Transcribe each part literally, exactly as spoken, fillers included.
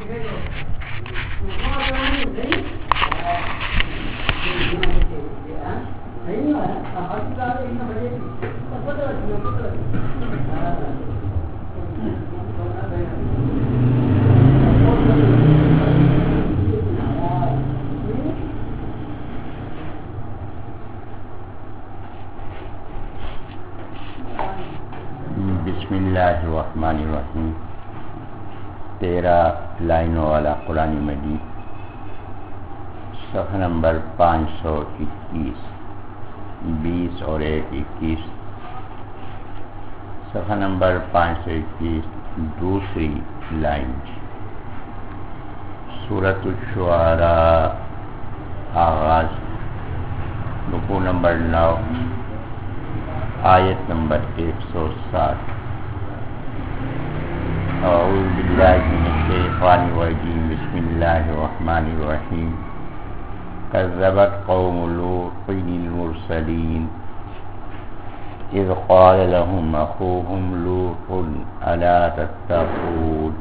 بسم اللہ الرحمن الرحیم. تیرہ لائنوں والا قرآن مجید، صفحہ نمبر پانچ سو اکیس، بیس اور ایک اکیس. صفحہ نمبر پانچ سو اکیس، دوسری لائن. سورۃ الشعراء، آغاز. رکوع نمبر نو، آیت نمبر ایک سو ساٹھ. اعوذ باللہ من الشیطان الرجیم، بسم اللہ الرحمن الرحیم. کذبت قوم لوط المرسلین اذ قال لهم اخوهم لوط الا تتقون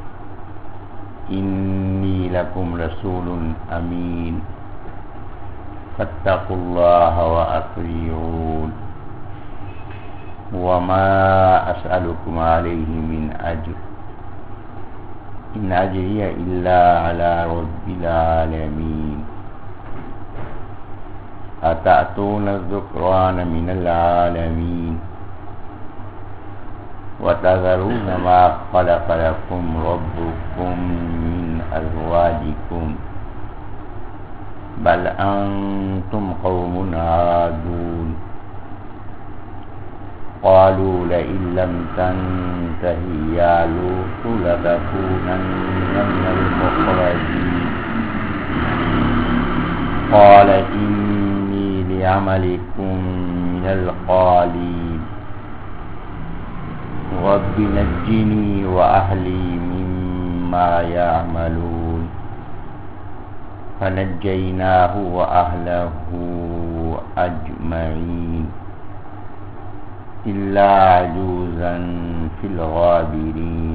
انی لکم رسول امین فاتقوا اللہ واطیعون وما اسألكم علیہ من اجر ان اجری الا علی رب العالمین اتأتون الذکران من العالمین وتذرون ما خلق لكم ربكم من ازواجكم بل انتم قوم عادون قالوا لئن لم تنته يا لوط لتكونن من المخرجين قال إني لعملكم من القالين رب نجني وأهلي مما يعملون فنجيناه وأهله أجمعين إلا عجوزا في الغابرين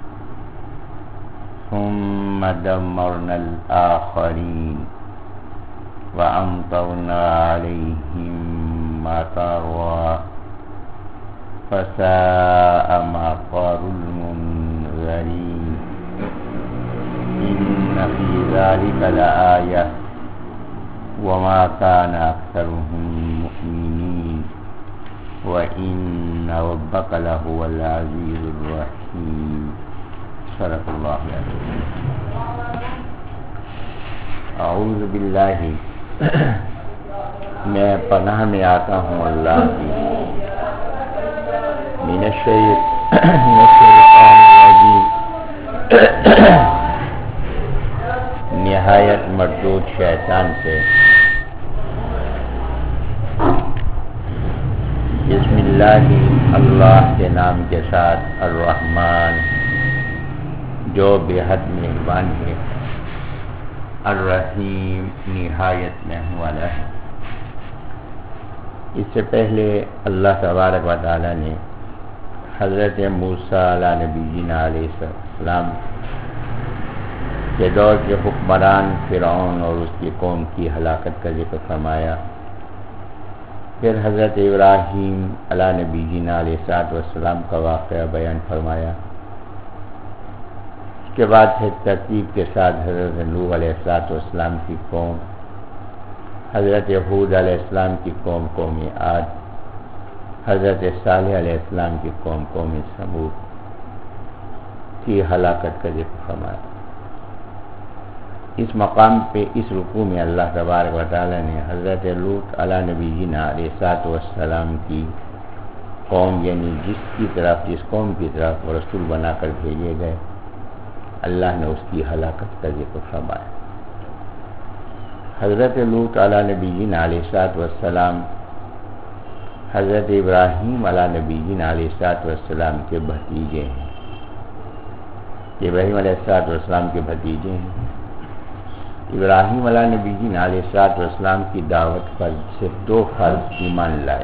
ثم دمرنا الآخرين وأمطرنا عليهم مطرا فساء مطر المنذرين إن في ذلك لآية وما كان أكثرهم مؤمنين وَإِنَّ رَبَّكَ لَهُوَ الْعَزِيزُ الرَّحِيمُ. صدق اللہ العظیم. اعوذ باللہ، میں پناہ میں آتا ہوں اللہ کی، من الشیطان الرجیم، نہایت مردود شیطان سے. بسم اللہ، اللہ کے نام کے ساتھ، الرحمن جو بے حد مہربان ہے، الرحیم نہایت رحم والا ہے. اس سے پہلے اللہ تبارک و تعالی نے حضرت موسیٰ علیہ نبینا علیہ السلام کے دور کے حکمران فرعون اور اس کی قوم کی ہلاکت کا ذکر فرمایا. پھر حضرت ابراہیم علیہ نبی جینا علیہ السلام کا واقعہ بیان فرمایا. اس کے بعد پھر ترتیب کے ساتھ حضرت نوح علیہ السلام کی قوم، حضرت ہود علیہ السلام کی قوم قوم عاد، حضرت صالح علیہ السلام کی قوم قوم ثمود کی ہلاکت کا ذکر فرمایا. اس مقام پہ اس رکوع میں اللہ تبارک و تعالی نے حضرت لوط علیہ نبی جینا علیہ السلام کی قوم، یعنی جس کی طرف جس قوم کی طرف وہ رسول بنا کر بھیجے گئے، اللہ نے اس کی ہلاکت کا ذکر فرمایا. حضرت لوط علیہ نبی جینا علیہ السلام حضرت ابراہیم علیہ نبی جینا علیہ السلام کے بھتیجے ہیں. ابراہیم علیہ السلام کے بھتیجے ہیں. ابراہیم علیہ نبی جی علیہ السلام کی دعوت پر صرف دو فرد ایمان لائے.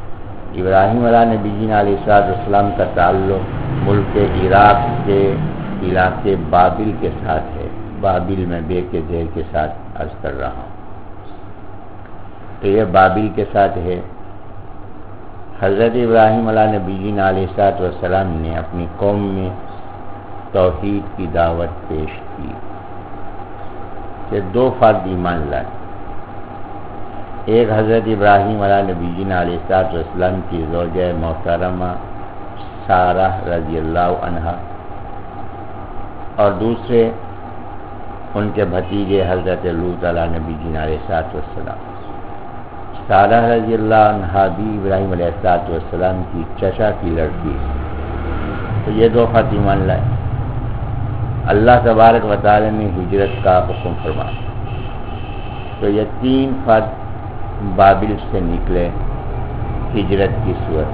ابراہیم علیہ نبی جی علیہ السلام کا تعلق ملک عراق کے علاقے بابل کے ساتھ ہے. بابل میں بے کے زیر کے ساتھ عرض کر رہا ہوں. تو یہ بابل کے ساتھ ہے. حضرت ابراہیم علیہ نبی علیہ الصلوۃ والسلام نے اپنی قوم میں توحید کی دعوت پیش کی کہ دو فرد ایمان لائے. ایک حضرت ابراہیم علیہ نبی علیہ الصلوۃ والسلام کی زوجہ محترمہ سارہ رضی اللہ عنہا، اور دوسرے ان کے بھتیجے حضرت لوط علیہ نبی علیہ الصلوۃ والسلام. سارہ رضی اللہ عنہا بھی ابراہیم علیہ الصلوۃ والسلام کی چچا کی لڑکی. تو یہ دو فرد ایمان لائے. اللہ تبارک و تعالی نے ہجرت کا حکم فرمایا. تو یہ تین فرد بابل سے نکلے ہجرت کی صورت.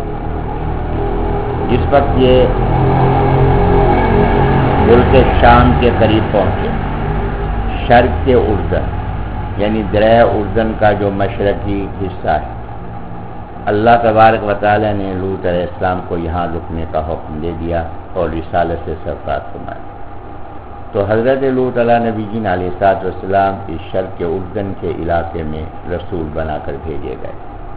جس وقت یہ ملک شام کے قریب پہنچے، شرق کے اردن یعنی دریائے اردن کا جو مشرقی حصہ ہے، اللہ تبارک و تعالی نے لوط علیہ السلام کو یہاں رکنے کا حکم دے دیا اور رسالت سے سرفراز فرمایا. تو حضرت لوط علیہ نبی جین علیہ الصلوۃ والسلام اس شرق کے اردن کے علاقے میں رسول بنا کر بھیجے گئے.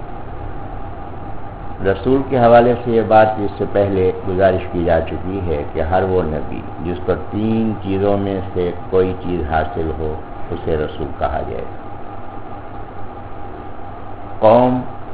رسول کے حوالے سے یہ بات اس سے پہلے گزارش کی جا چکی ہے کہ ہر وہ نبی جس کو تین چیزوں میں سے کوئی چیز حاصل ہو اسے رسول کہا جائے. قوم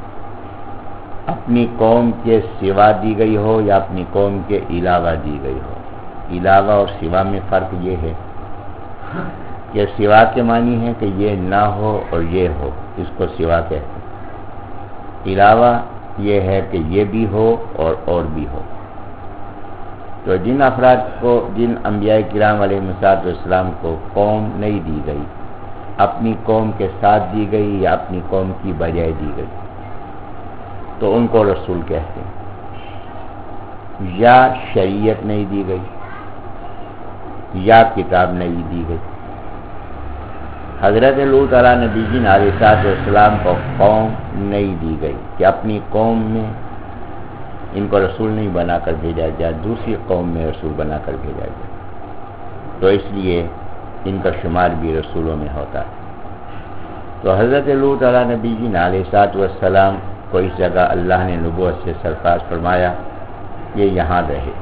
اپنی قوم کے سوا دی گئی ہو یا اپنی قوم کے علاوہ دی گئی ہو. علاوہ اور سوا میں فرق یہ ہے کہ سوا کے معنی ہے کہ یہ نہ ہو اور یہ ہو، اس کو سوا کہتے ہیں. علاوہ یہ ہے کہ یہ بھی ہو اور اور بھی ہو. تو جن افراد کو، جن انبیاء کرام علیہ السلام کو قوم نہیں دی گئی، اپنی قوم کے ساتھ دی گئی یا اپنی قوم کی بجائے دی گئی، تو ان کو رسول کہتے ہیں. یا شریعت نہیں دی گئی یا کتاب نہیں دی گئی. حضرت لوط علیہ نبی جین علیہ السلام کو قوم نہیں دی گئی کہ اپنی قوم میں ان کو رسول نہیں بنا کر بھیجا جائے، دوسری قوم میں رسول بنا کر بھیجا جائے. تو اس لیے ان کا شمار بھی رسولوں میں ہوتا ہے. تو حضرت لوط علیہ نبی جین علیہ السلام کو اس جگہ اللہ نے نبوت سے سرفراز فرمایا، یہ یہاں رہے.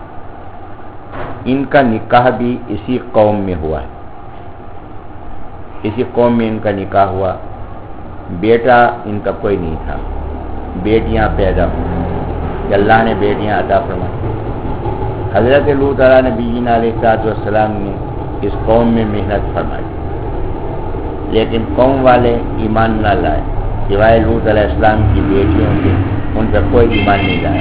ان کا نکاح بھی اسی قوم میں ہوا ہے. اسی قوم میں ان کا نکاح ہوا. بیٹا ان کا کوئی نہیں تھا، بیٹیاں پیدا ہوئی کہ اللہ نے بیٹیاں عطا فرمائی. حضرت لوط علیہ نبی علیہ السلام نے اس قوم میں محنت فرمائی، لیکن قوم والے ایمان نہ لائے سوائے لوط علیہ السلام کی بیٹیوں کے. ان پر کوئی ایمان نہیں لایا.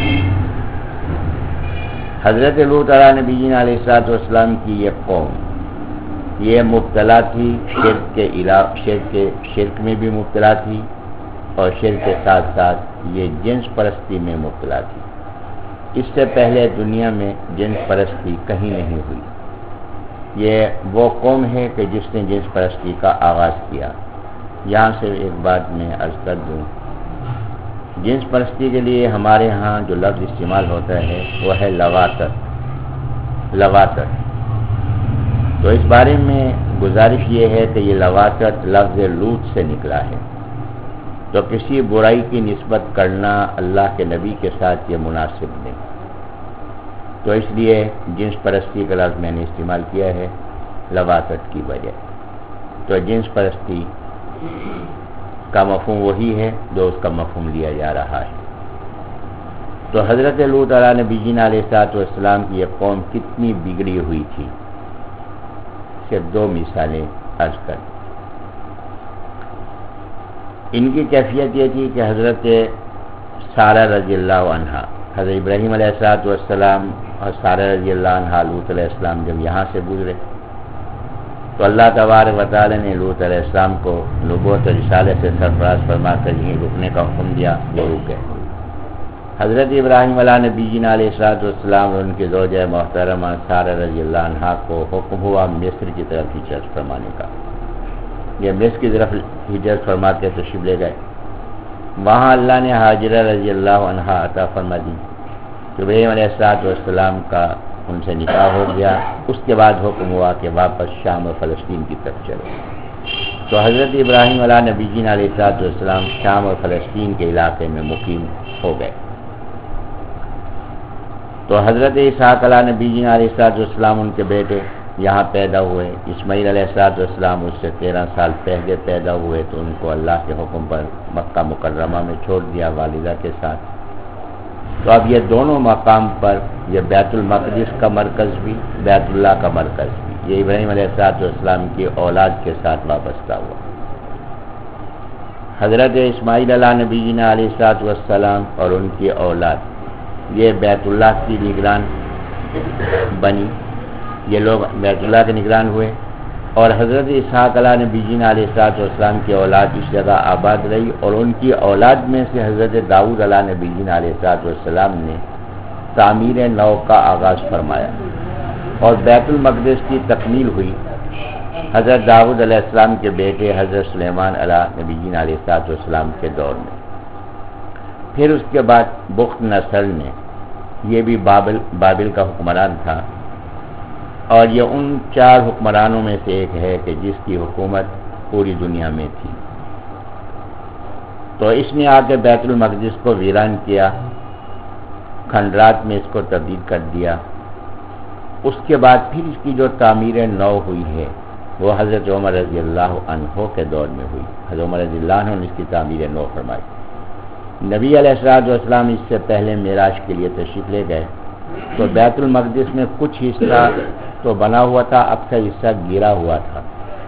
حضرت لوط علیہ نبی علیہ السلام کی یہ قوم یہ مبتلا تھی شرک کے علاوہ، شرک کے شرک میں بھی مبتلا تھی، اور شرک کے ساتھ ساتھ یہ جنس پرستی میں مبتلا تھی. اس سے پہلے دنیا میں جنس پرستی کہیں نہیں ہوئی. یہ وہ قوم ہے کہ جس نے جنس پرستی کا آغاز کیا. یہاں سے ایک بات میں عرض کر دوں، جنس پرستی کے لیے ہمارے ہاں جو لفظ استعمال ہوتا ہے وہ ہے لواطت. لواطت تو اس بارے میں گزارش یہ ہے کہ یہ لواطت لفظ لوط سے نکلا ہے. تو کسی برائی کی نسبت کرنا اللہ کے نبی کے ساتھ یہ مناسب نہیں. تو اس لیے جنس پرستی کا لفظ میں نے استعمال کیا ہے لواطت کی وجہ. تو جنس پرستی کا مفہوم وہی ہے جو اس کا مفہوم لیا جا رہا ہے. تو حضرت لوط علیہ نبی علیہ السلام کی یہ قوم کتنی بگڑی ہوئی تھی، صرف دو مثالیں عرض کر. ان کی کیفیت یہ تھی کہ حضرت سارہ رضی اللہ عنہا، حضرت ابراہیم علیہ السلام اور سارہ رضی اللہ عنہا لوط علیہ السلام جب یہاں سے گزرے تو اللہ تبارک و تعالی نے لوط علیہ السلام کو نبوت و رسالت سے سرفراز فرما کر یہیں رکنے کا حکم دیا. وہ رکے. حضرت ابراہیم علیہ نبی علیہ السلام اور ان کے زوجہ محترمہ سارہ رضی اللہ عنہا کو حکم ہوا مصر کی طرف ہجرت فرمانے کا. یہ مصر کی طرف ہجرت فرما کے تشریف لے گئے. وہاں اللہ نے ہاجرہ رضی اللہ عنہا عطا فرما دی. ابراہیم علیہ السلام کا ان سے نکاح ہو گیا. اس کے بعد حکم ہوا کہ واپس شام اور فلسطین کی طرف چلو. تو حضرت ابراہیم علیہ نبی جین علیہ السلام شام اور فلسطین کے علاقے میں مقیم ہو گئے. تو حضرت اسحاق علیہ نبی جین علیہ السلام ان کے بیٹے یہاں پیدا ہوئے. اسماعیل علیہ السلام اس سے تیرہ سال پہلے پیدا ہوئے تو ان کو اللہ کے حکم پر مکہ مکرمہ میں چھوڑ دیا والدہ کے ساتھ. تو اب یہ دونوں مقام پر یہ بیت المقدس کا مرکز بھی بیت اللہ کا مرکز بھی یہ ابراہیم علیہ السلام کی اولاد کے ساتھ وابستہ ہوا. حضرت اسماعیل علیہ نبی جین علیہ السلام اور ان کی اولاد یہ بیت اللہ کی نگران بنی. یہ لوگ بیت اللہ کے نگران ہوئے اور حضرت اسحاق علیہ نبی جین علیہ السلام کی اولاد اس جگہ آباد رہی اور ان کی اولاد میں سے حضرت داؤد علیہ نبی جین علیہ السلام نے تعمیر نو کا آغاز فرمایا اور بیت المقدس کی تکمیل ہوئی حضرت داؤد علیہ السلام کے بیٹے حضرت سلیمان علیہ نبی جین علیہ السلام کے دور میں. پھر اس کے بعد بخت نصر نے یہ بھی بابل بابل کا حکمران تھا اور یہ ان چار حکمرانوں میں سے ایک ہے کہ جس کی حکومت پوری دنیا میں تھی. تو اس نے آ کے بیت المقدس کو ویران کیا, کھنڈرات میں اس کو تبدیل کر دیا. اس کے بعد پھر اس کی جو تعمیر نو ہوئی ہے وہ حضرت عمر رضی اللہ عنہ کے دور میں ہوئی. حضرت عمر رضی اللہ عنہ نے اس کی تعمیر نو فرمائی. نبی علیہ السلام اس سے پہلے معراج کے لیے تشریف لے گئے تو بیت المقدس میں کچھ حصہ تو بنا ہوا تھا, اکثر حصہ گرا ہوا تھا.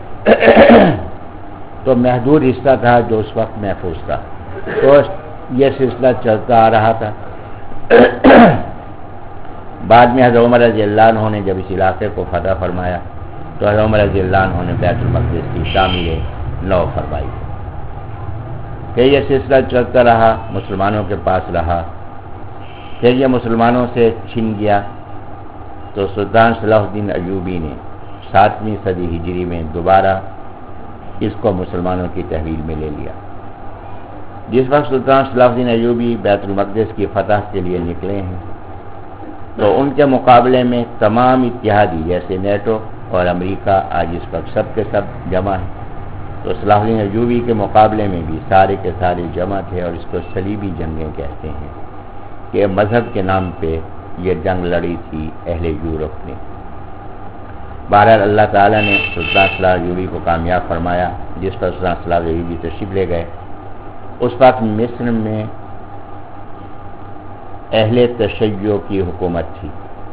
تو محدود حصہ تھا جو اس وقت محفوظ تھا. تو یہ سلسلہ چلتا آ رہا تھا. بعد میں حضرت عمر رضی اللہ عنہ نے جب اس علاقے کو فتح فرمایا تو حضرت عمر رضی اللہ عنہ نے بیت المقدس کی تعمیر نو فرمائی. پھر یہ سلسلہ چلتا رہا, مسلمانوں کے پاس رہا. پھر یہ مسلمانوں سے چھن گیا تو سلطان صلاح الدین ایوبی نے ساتویں صدی ہجری میں دوبارہ اس کو مسلمانوں کی تحویل میں لے لیا. جس وقت سلطان صلاح الدین ایوبی بیت المقدس کی فتح کے لیے نکلے ہیں تو ان کے مقابلے میں تمام اتحادی جیسے نیٹو اور امریکہ آج اس وقت سب کے سب جمع ہیں. تو صلاح الدین ایوبی کے مقابلے میں بھی سارے کے سارے جمع تھے اور اس کو صلیبی جنگیں کہتے ہیں کہ مذہب کے نام پہ یہ جنگ لڑی تھی اہل یورپ نے. بہرحال اللہ تعالیٰ نے سلطان صلاح ایوبی کو کامیاب فرمایا. جس پر سلطان صلاح ایوبی تشریف لے گئے اس وقت مصر میں اہل تشیع کی حکومت تھی.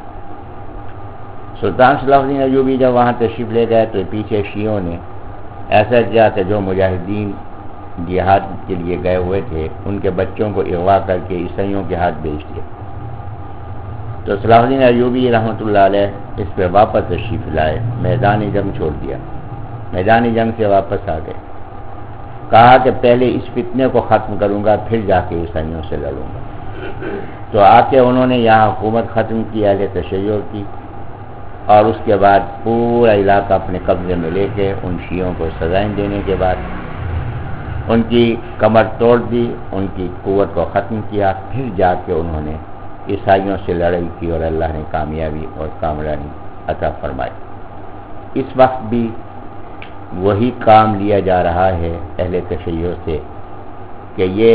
سلطان صلاح الدین ایوبی جب وہاں تشریف لے گئے تو پیچھے شیعوں نے ایسا کیا کہ جو مجاہدین جہاد کے لیے گئے ہوئے تھے ان کے بچوں کو اغوا کر کے عیسائیوں کے ہاتھ بیچ دیا. تو صلاح الدین ایوبی رحمۃ اللہ علیہ اس پہ واپس تشریف لائے, میدان جنگ چھوڑ دیا, میدان جنگ سے واپس آ گئے. کہا کہ پہلے اس فتنے کو ختم کروں گا پھر جا کے عیسائیوں سے لڑوں گا. تو آ کے انہوں نے یہاں حکومت ختم کی اہل تشیع کی اور اس کے بعد پورا علاقہ اپنے قبضے میں لے کے ان شیعوں کو سزائیں دینے کے بعد ان کی کمر توڑ دی, ان کی قوت کو ختم کیا. پھر جا کے انہوں نے عیسائیوں سے لڑائی کی اور اللہ نے کامیابی اور کامرانی عطا فرمائی. اس وقت بھی وہی کام لیا جا رہا ہے اہل تشیع سے کہ یہ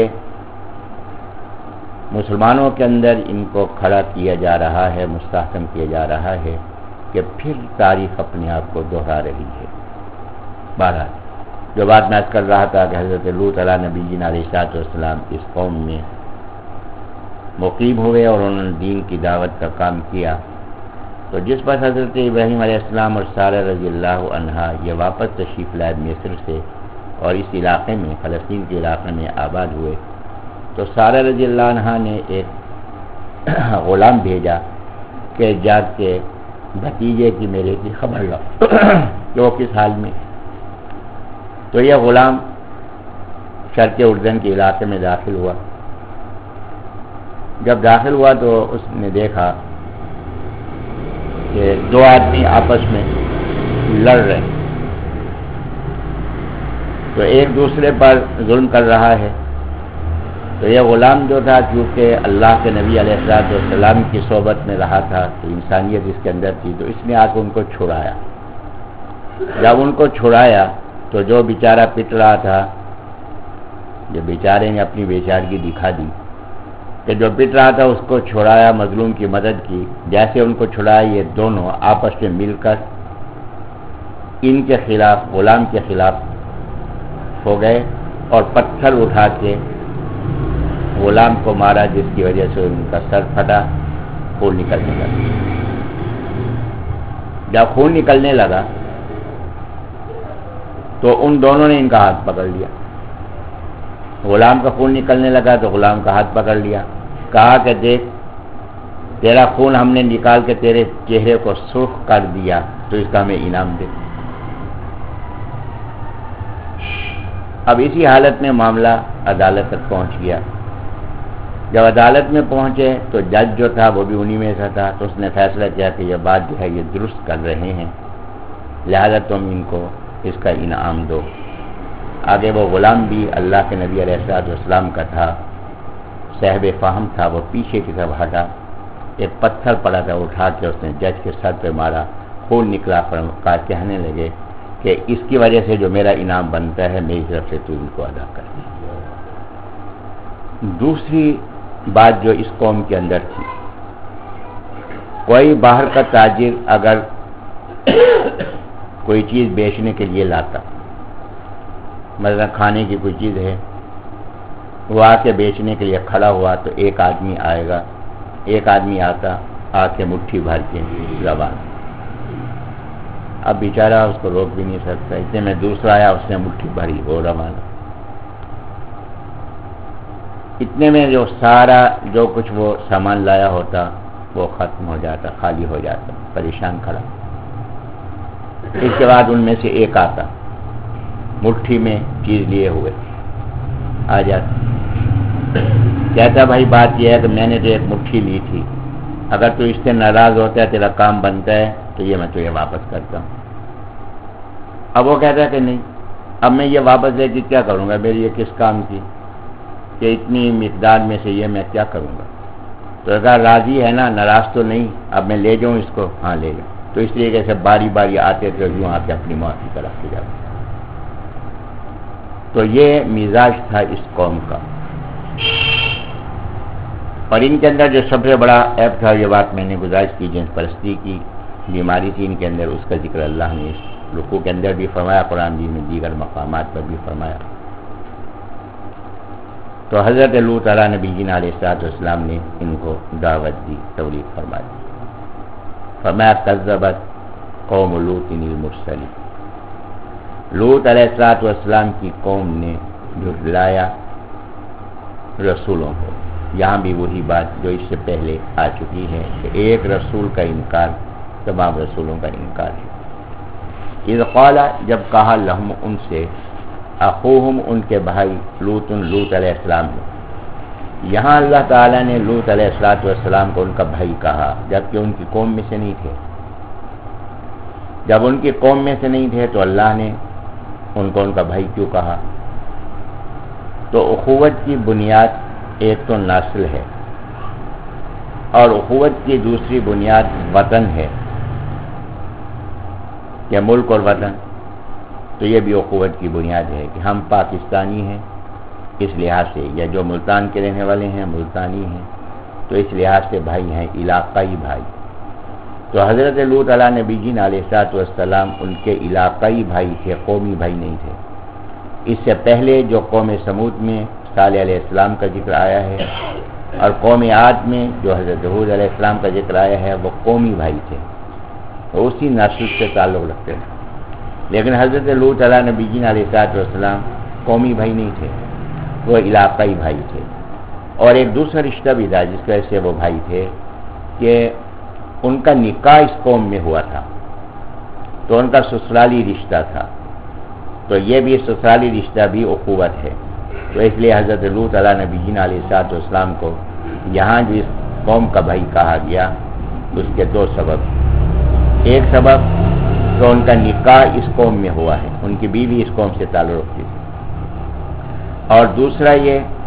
مسلمانوں کے اندر ان کو کھڑا کیا جا رہا ہے, مستحکم کیا جا رہا ہے کہ پھر تاریخ اپنے آپ کو دہرا رہی ہے. بہرحال جو بات میں کر رہا تھا کہ حضرت لوط علیہ نبی جین علیہ السلام اس قوم میں مقیم ہوئے اور انہوں نے دین کی دعوت کا کام کیا. تو جس پر حضرت ابراہیم علیہ السلام اور سارہ رضی اللہ عنہا یہ واپس تشریف لائے مصر سے اور اس علاقے میں فلسطین کے علاقے میں آباد ہوئے تو سارہ رضی اللہ عنہا نے ایک غلام بھیجا کہ جا کے بھتیجے کی میرے کی خبر لا کہ وہ کس حال میں. تو یہ غلام شرق اردن کے علاقے میں داخل ہوا. جب داخل ہوا تو اس نے دیکھا کہ دو آدمی آپس میں لڑ رہے ہیں, تو ایک دوسرے پر ظلم کر رہا ہے. تو یہ غلام جو تھا چونکہ اللہ کے نبی علیہ الصلوۃ والسلام کی صحبت میں رہا تھا تو انسانیت اس کے اندر تھی، تو اس نے آ کے ان کو چھڑایا. جب ان کو چھڑایا تو جو بیچارہ پٹ رہا تھا، جو بیچارے نے اپنی بیچارگی دکھا دی کہ جو پٹ رہا تھا اس کو چھڑایا، مظلوم کی مدد کی. جیسے ان کو چھڑایا یہ دونوں آپس میں مل کر ان کے خلاف، غلام کے خلاف ہو گئے اور پتھر اٹھا کے غلام کو مارا، جس کی وجہ سے ان کا سر پھٹا، خون نکلنے لگا. جب خون نکلنے لگا تو ان دونوں نے ان کا ہاتھ پکڑ لیا. غلام کا خون نکلنے لگا تو غلام کا ہاتھ پکڑ لیا، کہا کہ دیکھ تیرا خون ہم نے نکال کے تیرے چہرے کو سرخ کر دیا تو اس کا ہمیں انعام دے. اب اسی حالت میں معاملہ عدالت تک پہنچ گیا. جب عدالت میں پہنچے تو جج جو تھا وہ بھی انہی میں سے تھا، تو اس نے فیصلہ کیا کہ یہ بات جو ہے یہ درست کر رہے ہیں، لہذا تم ان کو اس کا انعام دو. آگے وہ غلام بھی اللہ کے نبی علیہ الصلوۃ والسلام کا تھا، صاحب فہم تھا، وہ پیچھے کی طرف ہٹا، ایک پتھر پڑا تھا اٹھا کے اس نے جج کے سر پہ مارا، خون نکلا. پر کہنے لگے کہ اس کی وجہ سے جو میرا انعام بنتا ہے میری طرف سے تو ان کو ادا کر. دوسری بات جو اس قوم کے اندر تھی، کوئی باہر کا تاجر اگر کوئی چیز بیچنے کے لیے لاتا، مثلا کھانے کی کوئی چیز ہے، وہ آ کے بیچنے کے لیے کھڑا ہوا تو ایک آدمی آئے گا، ایک آدمی آتا آ کے مٹھی بھر کے زبان. اب بیچارہ اس کو روک بھی نہیں سکتا، اتنے میں دوسرا آیا، اس نے مٹھی بھری، وہ روانہ. اتنے میں جو سارا جو کچھ وہ سامان لایا ہوتا وہ ختم ہو جاتا، خالی ہو جاتا، پریشان کھڑا. اس کے بعد ان میں سے ایک آتا مٹھی میں چیز لیے ہوئے آ جاتا، کہتا بھائی بات یہ ہے کہ میں نے جو ایک مٹھی لی تھی، اگر تو اس سے ناراض ہوتا ہے، تیرا کام بنتا ہے تو یہ میں تجھے واپس کرتا ہوں. اب وہ کہتا ہے کہ نہیں، اب میں یہ واپس لے کے کیا کروں گا، میری یہ کس کام کی کہ اتنی مقدار میں سے یہ میں کیا کروں گا. تو اگر راضی ہے نا، ناراض تو نہیں، اب میں لے جاؤں اس کو، ہاں لے جاؤں. تو اس لیے کہ باری باری آتے تھے، یوں آ کے اپنی موت کی طرف لے جاتے. تو یہ مزاج تھا اس قوم کا. اور ان کے اندر جو سب سے بڑا عیب تھا، یہ بات میں نے گزارش کی، جنس پرستی کی بیماری تھی ان کے اندر، اس کا ذکر اللہ نے اس رکوع کے اندر بھی فرمایا، قرآن مجید میں دیگر مقامات پر بھی فرمایا. تو حضرت لوط علیہ نبی جی علیہ الصلوۃ والسلام نے ان کو دعوت دی، تبلیغ فرمائی. فما کذبت قوم لوط المرسلین، لوط علیہ الصلوۃ والسلام کی قوم نے جھٹلایا رسولوں کو. یہاں بھی وہی بات جو اس سے پہلے آ چکی ہے کہ ایک رسول کا انکار تمام رسولوں کا انکار ہے. اذ قال، جب کہا لہم ان سے، اخوہم ان کے بھائی، لوط لوط علیہ السلام نے. یہاں اللہ تعالیٰ نے لوط علیہ الصلوۃ والسلام کو ان کا بھائی کہا، جبکہ ان کی قوم میں سے نہیں تھے. جب ان کی قوم میں سے نہیں تھے تو اللہ نے ان کو ان کا بھائی کیوں کہا؟ تو اخوت کی بنیاد ایک تو نسل ہے، اور اخوت کی دوسری بنیاد وطن ہے، یا ملک اور وطن. تو یہ بھی اخوت کی بنیاد ہے کہ ہم پاکستانی ہیں اس لحاظ سے، یا جو ملتان کے رہنے والے ہیں ملتانی ہیں، تو اس لحاظ سے بھائی ہیں، علاقائی بھائی. تو حضرت لوط علیہ نبی جی علیہ الصلوۃ والسلام ان کے علاقائی بھائی تھے، قومی بھائی نہیں تھے. اس سے پہلے جو قوم سمود میں صالح علیہ السلام کا ذکر آیا ہے، اور قوم عاد میں جو حضرت ہود علیہ السلام کا ذکر آیا ہے، وہ قومی بھائی تھے، وہ اسی نسل سے تعلق رکھتے ہیں. لیکن حضرت لوط علیہ نبی جی علیہ الصلوۃ والسلام قومی بھائی نہیں تھے، وہ علاقائی بھائی تھے. اور ایک دوسرا رشتہ بھی تھا جس وجہ سے وہ بھائی تھے کہ ان کا نکاح اس قوم میں ہوا تھا، تو ان کا سسرالی رشتہ تھا. تو یہ بھی سسرالی رشتہ بھی اخوت ہے. تو اس لیے حضرت لوط علیہ نبی جی علیہ الصلوۃ والسلام کو یہاں جس قوم کا بھائی کہا گیا، اس کے دو سبب. ایک سبب تو ان کا نکاح اس قوم میں ہوا ہے، ان کی بیوی اس قوم سے تعلق رکھتی تھی. اور دوسرا یہ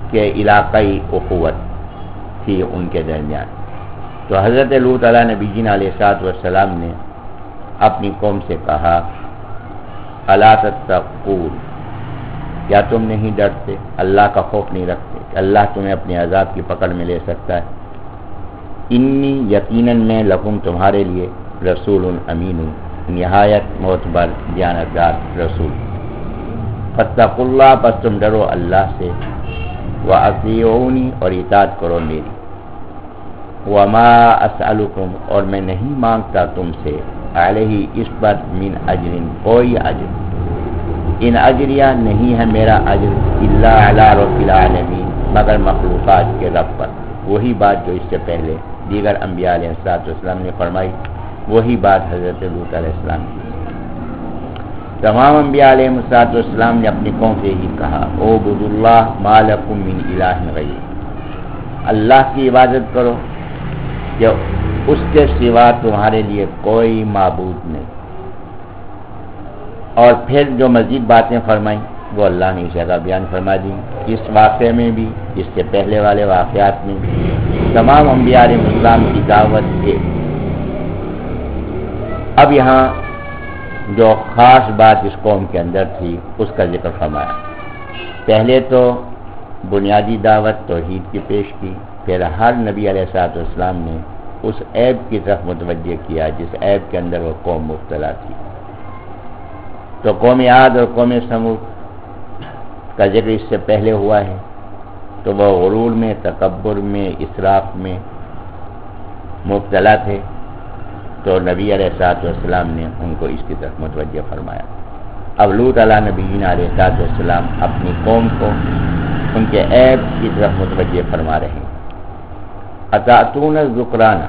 کہ علاقائی اخوت تھی ان کے درمیان. تو حضرت لوط علیہ نبی جی علیہ الصلوۃ والسلام نے اپنی قوم سے کہا الا تتقون، کیا تم نہیں ڈرتے، اللہ کا خوف نہیں رکھتے کہ اللہ تمہیں اپنے عذاب کی پکڑ میں لے سکتا ہے. انی یقیناً میں لکم تمہارے لیے رسول امین، نہایت معتبر دیانتدار رسول. فاتقوا اللہ، پس تم ڈرو اللہ سے، واطیعونی، اور اطاعت کرو میری. وما اسألکم، اور میں نہیں مانگتا تم سے، علیہ اس پر من اجر، کوئی اجر. ان اجریہ، نہیں ہے میرا اجر، الا علی رب العالمین، مگر مخلوقات کے رب پر. وہی بات جو اس سے پہلے دیگر انبیاء علیہ السلام نے فرمائی، وہی بات حضرت لوط علیہ السلام کی. تمام انبیاء علیہ السلام نے اپنی قوم سے ہی کہا اعبدوا اللہ ما لکم من الہ غیر، اللہ کی عبادت کرو کہ اس کے سوا تمہارے لیے کوئی معبود نہیں. اور پھر جو مزید باتیں فرمائیں وہ اللہ نے اس جگہ بیان فرما دی. اس واقعے میں بھی، اس سے پہلے والے واقعات میں بھی تمام انبیاء علیہ السلام کی دعوت کے. اب یہاں جو خاص بات اس قوم کے اندر تھی اس کا ذکر فرمایا. پہلے تو بنیادی دعوت توحید کی پیش کی، پھر ہر نبی علیہ الصلوۃ والسلام نے اس عیب کی طرف متوجہ کیا جس عیب کے اندر وہ قوم مبتلا تھی. تو قوم عاد اور قوم ثمود کا ذکر اس سے پہلے ہوا ہے. تو وہ غرور میں، تکبر میں، اسراف میں مبتلا تھے، تو نبی علیہ الصلوۃ والسلام نے ان کو اس کی طرف متوجہ فرمایا. اب لوط علیہ نبی علیہ الصلوۃ والسلام اپنی قوم کو ان کے عیب کی طرف متوجہ فرما رہے ہیں. اتاتون الذکران،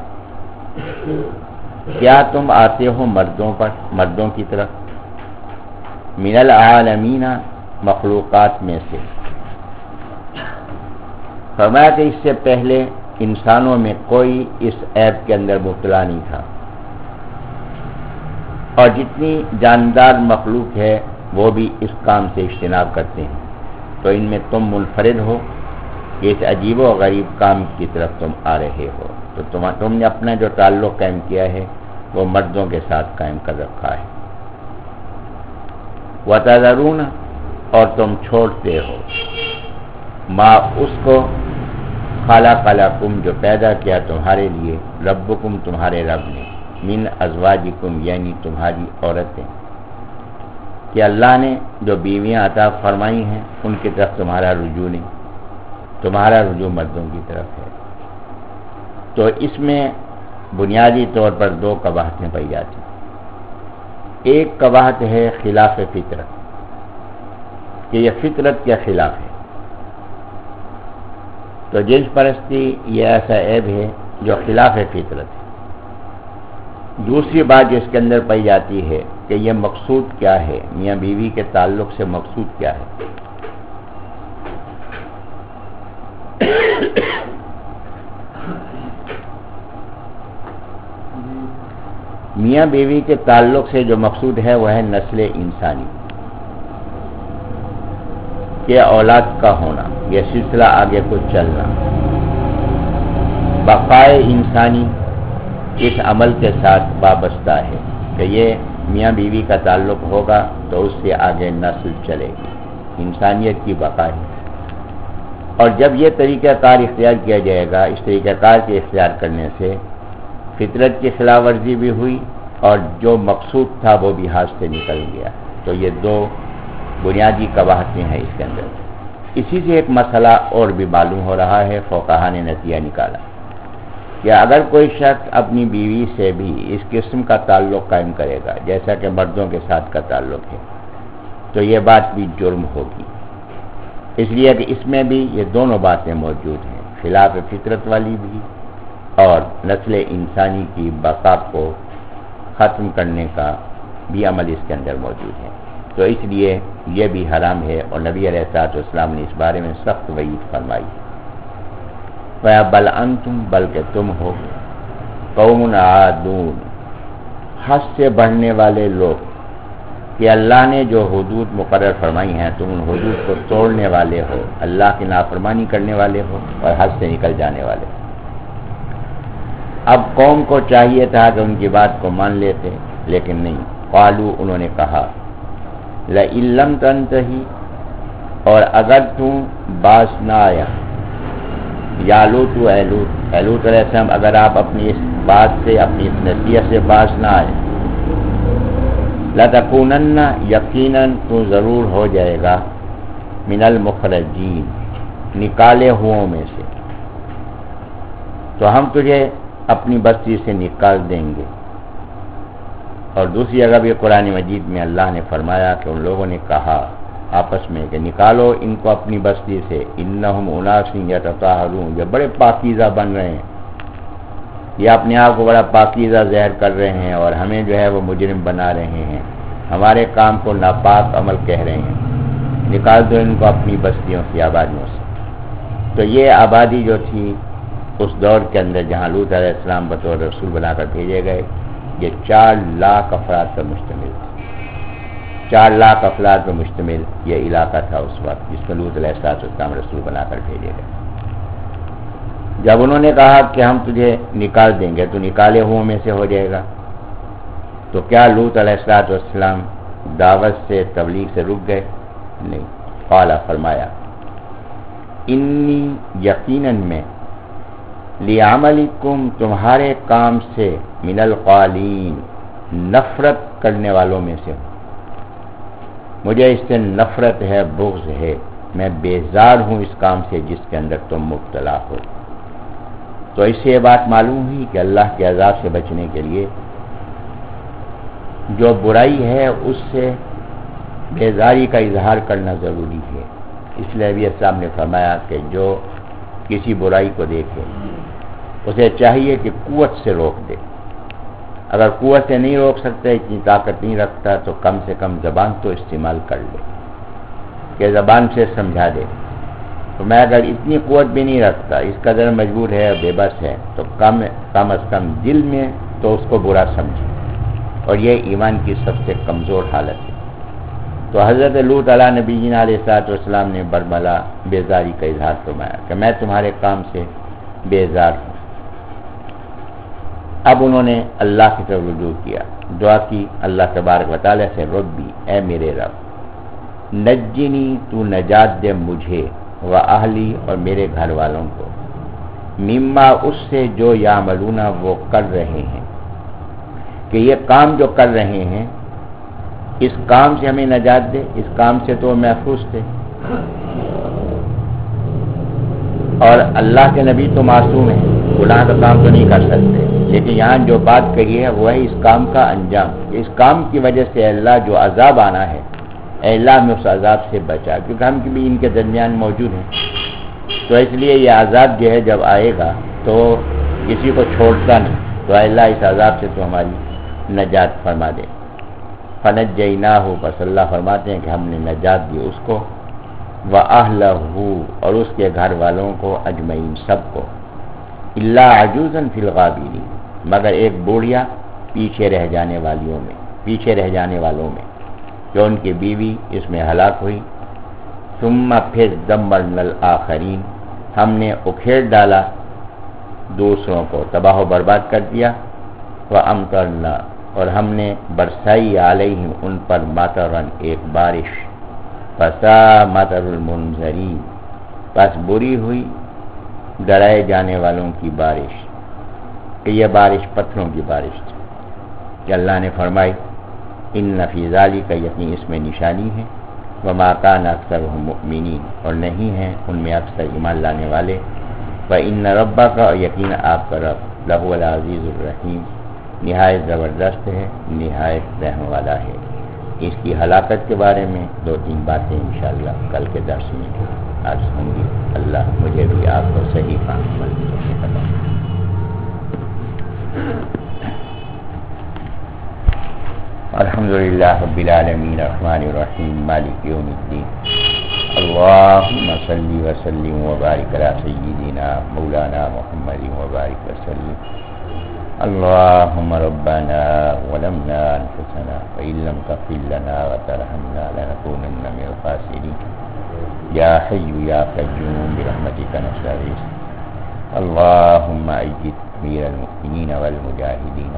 کیا تم آتے ہو مردوں پر، مردوں کی طرف، من العالمین، مخلوقات میں سے. فرمایا کہ اس سے پہلے انسانوں میں کوئی اس عیب کے اندر مبتلا نہیں تھا، اور جتنی جاندار مخلوق ہے وہ بھی اس کام سے اجتناب کرتے ہیں. تو ان میں تم منفرد ہو کہ اس عجیب و غریب کام کی طرف تم آ رہے ہو. تو تم تم نے اپنا جو تعلق قائم کیا ہے وہ مردوں کے ساتھ قائم کر رکھا ہے. وَتَذَرُونَ، اور تم چھوڑتے ہو، ما اس کو، خلق لکم، جو پیدا کیا تمہارے لیے، ربکم، تمہارے رب نے، من ازواجکم، یعنی تمہاری عورتیں، کہ اللہ نے جو بیویاں عطا فرمائی ہیں ان کی طرف تمہارا رجوع نہیں، تمہارا رجوع مردوں کی طرف ہے. تو اس میں بنیادی طور پر دو قباحتیں پائی جاتی ہیں. ایک قباحت ہے خلاف فطرت، کہ یہ فطرت کے خلاف ہے. تو جنس پرستی یہ ایسا عیب ہے جو خلاف فطرت ہے. دوسری بات جو اس کے اندر پائی جاتی ہے کہ یہ مقصود کیا ہے، میاں بیوی کے تعلق سے مقصود کیا ہے. میاں بیوی کے تعلق سے جو مقصود ہے وہ ہے نسل انسانی کے اولاد کا ہونا، یہ سلسلہ آگے کو چلنا. بقائے انسانی اس عمل کے ساتھ وابستہ ہے کہ یہ میاں بیوی کا تعلق ہوگا تو اس سے آگے نسل چلے گی، انسانیت کی بقا ہے. اور جب یہ طریقہ کار اختیار کیا جائے گا، اس طریقہ کار کے اختیار کرنے سے فطرت کی خلاف ورزی بھی ہوئی اور جو مقصود تھا وہ بھی ہاتھ سے نکل گیا. تو یہ دو بنیادی قباحتیں ہیں اس کے اندر. اسی سے ایک مسئلہ اور بھی معلوم ہو رہا ہے، فقہا نے نتیجہ نکالا کہ اگر کوئی شخص اپنی بیوی سے بھی اس قسم کا تعلق قائم کرے گا جیسا کہ مردوں کے ساتھ کا تعلق ہے تو یہ بات بھی جرم ہوگی. اس لیے کہ اس میں بھی یہ دونوں باتیں موجود ہیں، خلاف فطرت والی بھی اور نسل انسانی کی بقا کو ختم کرنے کا بھی عمل اس کے اندر موجود ہے. تو اس لیے یہ بھی حرام ہے اور نبی علیہ الصلوۃ والسلام نے اس بارے میں سخت وعید فرمائی. بل انتم، بلکہ تم ہو، قوم عادون، حد سے بڑھنے والے لوگ، کہ اللہ نے جو حدود مقرر فرمائی ہیں تم ان حدود کو توڑنے والے ہو، اللہ کی نافرمانی کرنے والے ہو اور حد سے نکل جانے والے ہو۔ اب قوم کو چاہیے تھا کہ ان کی بات کو مان لیتے، لیکن نہیں۔ قالو، انہوں نے کہا، لئن لم تنتہی، اور اگر تم باز نہ آیا، یا لوتو اے لوت اے لوت علیہ السلام، اگر آپ اپنی اس بات سے، اپنی اس نصیحت سے باز نہ آئے، لتکونن، یقیناً تو ضرور ہو جائے گا، من المخرجین، نکالے ہوں میں سے، تو ہم تجھے اپنی بستی سے نکال دیں گے۔ اور دوسری جگہ بھی قرآن مجید میں اللہ نے فرمایا کہ ان لوگوں نے کہا آپس میں کہ نکالو ان کو اپنی بستی سے، انہم اناس یتطہرون، یہ بڑے پاکیزہ بن رہے ہیں، یہ اپنے آپ کو بڑا پاکیزہ ظاہر کر رہے ہیں اور ہمیں جو ہے وہ مجرم بنا رہے ہیں، ہمارے کام کو ناپاک عمل کہہ رہے ہیں، نکال دو ان کو اپنی بستیوں کی آبادیوں سے۔ تو یہ آبادی جو تھی اس دور کے اندر جہاں لوط علیہ السلام بطور رسول بنا کر بھیجے گئے، یہ چار لاکھ افراد پر مشتمل تھا۔ چار لاکھ افراد پر مشتمل یہ علاقہ تھا اس وقت جس میں لوط علیہ السلام رسول بنا کر بھیجے گئے۔ جب انہوں نے کہا کہ ہم تجھے نکال دیں گے تو نکالے ہوں میں سے ہو جائے گا، تو کیا لوط علیہ السلام دعوت سے، تبلیغ سے رک گئے؟ نہیں۔ قال، فرمایا، انی، یقیناً میں، لعملکم، تمہارے کام سے، من القالین، نفرت کرنے والوں میں سے ہوں، مجھے اس سے نفرت ہے، بغض ہے، میں بیزار ہوں اس کام سے جس کے اندر تم مبتلا ہو۔ تو اس سے یہ بات معلوم ہوئی کہ اللہ کے عذاب سے بچنے کے لیے جو برائی ہے اس سے بیزاری کا اظہار کرنا ضروری ہے۔ اس لیے نبی اسلام نے فرمایا کہ جو کسی برائی کو دیکھے اسے چاہیے کہ قوت سے روک دے، اگر قوت سے نہیں روک سکتا، اتنی طاقت نہیں رکھتا، تو کم سے کم زبان تو استعمال کر لے کہ زبان سے سمجھا دے۔ تو میں اگر اتنی قوت بھی نہیں رکھتا، اس قدر مجبور ہے، بے بس ہے، تو کم کم از کم دل میں تو اس کو برا سمجھے، اور یہ ایمان کی سب سے کمزور حالت ہے۔ تو حضرت لوط علیہ نبی علیہ الصلوۃ والسلام نے برملا بیزاری کا اظہار فرمایا کہ میں تمہارے کام سے بیزار ہوں۔ اب انہوں نے اللہ کی طرف رجوع کیا، دعا کی اللہ تبارک و تعالیٰ سے، ربی، اے میرے رب، نجنی، تو نجات دے مجھے، و اہلی، اور میرے گھر والوں کو، مما، اس سے، جو یعملون، وہ کر رہے ہیں، کہ یہ کام جو کر رہے ہیں اس کام سے ہمیں نجات دے، اس کام سے تو محفوظ تھے، اور اللہ کے نبی تو معصوم ہیں، گناہ کا کام تو نہیں کر سکتے، لیکن یہاں جو بات کہی ہے وہ ہے اس کام کا انجام، اس کام کی وجہ سے اللہ جو عذاب آنا ہے، اے اللہ میں اس عذاب سے بچا، کیونکہ ہم بھی ان کے درمیان موجود ہیں، تو اس لیے یہ عذاب جو ہے جب آئے گا تو کسی کو چھوڑتا نہیں، تو اے اللہ اس عذاب سے تو ہماری نجات فرما دے۔ فنجیناہ، بس اللہ فرماتے ہیں کہ ہم نے نجات دی اس کو، وَأَهْلَهُ، اور اس کے گھر والوں کو، اجمعین، سب کو، الا عجوزا فی الغابرین، مگر ایک بوڑھیا پیچھے رہ جانے والیوں میں، پیچھے رہ جانے والوں میں، جو ان کی بیوی اس میں ہلاک ہوئی۔ ثم، پھر، دمرنا الآخرین، ہم نے اکھیڑ ڈالا دوسروں کو، تباہ و برباد کر دیا۔ وَأَمْطَرْنَا، اور ہم نے برسائی علیہم، ان پر، مطرًا، ایک بارش، فَسَاءَ مَطَرُ الْمُنذَرِينَ، پس بری ہوئی ڈرائے جانے والوں کی بارش، کہ یہ بارش پتھروں کی بارش تھی، کہ اللہ نے فرمائی، ان فی ذالک، یقین اس میں نشانی ہے، وما کان اکثرهم مؤمنین، اور نہیں ہیں ان میں اکثر ایمان لانے والے، وان ربک، اور یقین آپ کا رب، لہو العزیز الرحیم، نہایت زبردست ہے، نہایت رحم والا ہے۔ اس کی ہلاکت کے بارے میں دو تین باتیں انشاءاللہ کل کے درس میں عرض ہوں گی۔ اللہ مجھے بھی آپ کو صحیح فہم عطا۔ الحمدللہ رب العالمین، الرحمن الرحیم، مالک یوم الدین، اللہم صلی وسلم وبارک علی سیدنا مولانا محمد وبارک وسلم اللهم ربنا ظلمنا أنفسنا وإن لم تغفر لنا وترحمنا لنكونن من الخاسرين يا حي يا قيوم برحمتك نستغيث اللهم أيد أمير المؤمنين والمجاهدين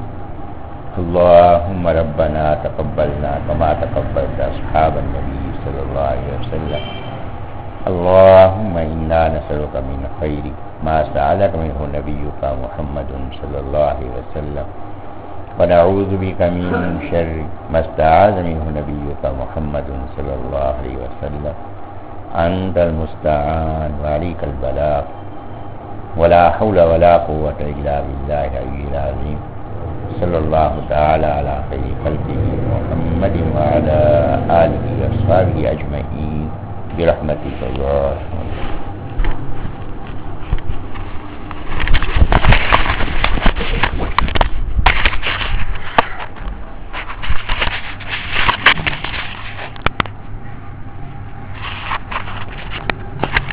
اللهم ربنا تقبلنا كما تقبلت أصحاب النبي صلى الله عليه وسلم اللهم إنا نسألك من خير ما سألك منه نبيك محمد صلى الله عليه وسلم ونعوذ بك من شر ما استعاذ منه نبيك محمد صلى الله عليه وسلم أنت المستعان وعليك البلاغ ولا حول ولا قوة إلا بالله العلي العظيم صلى الله تعالى على خير خلقه محمد وعلى آله وصحبه أجمعين برحمتك يا رحمن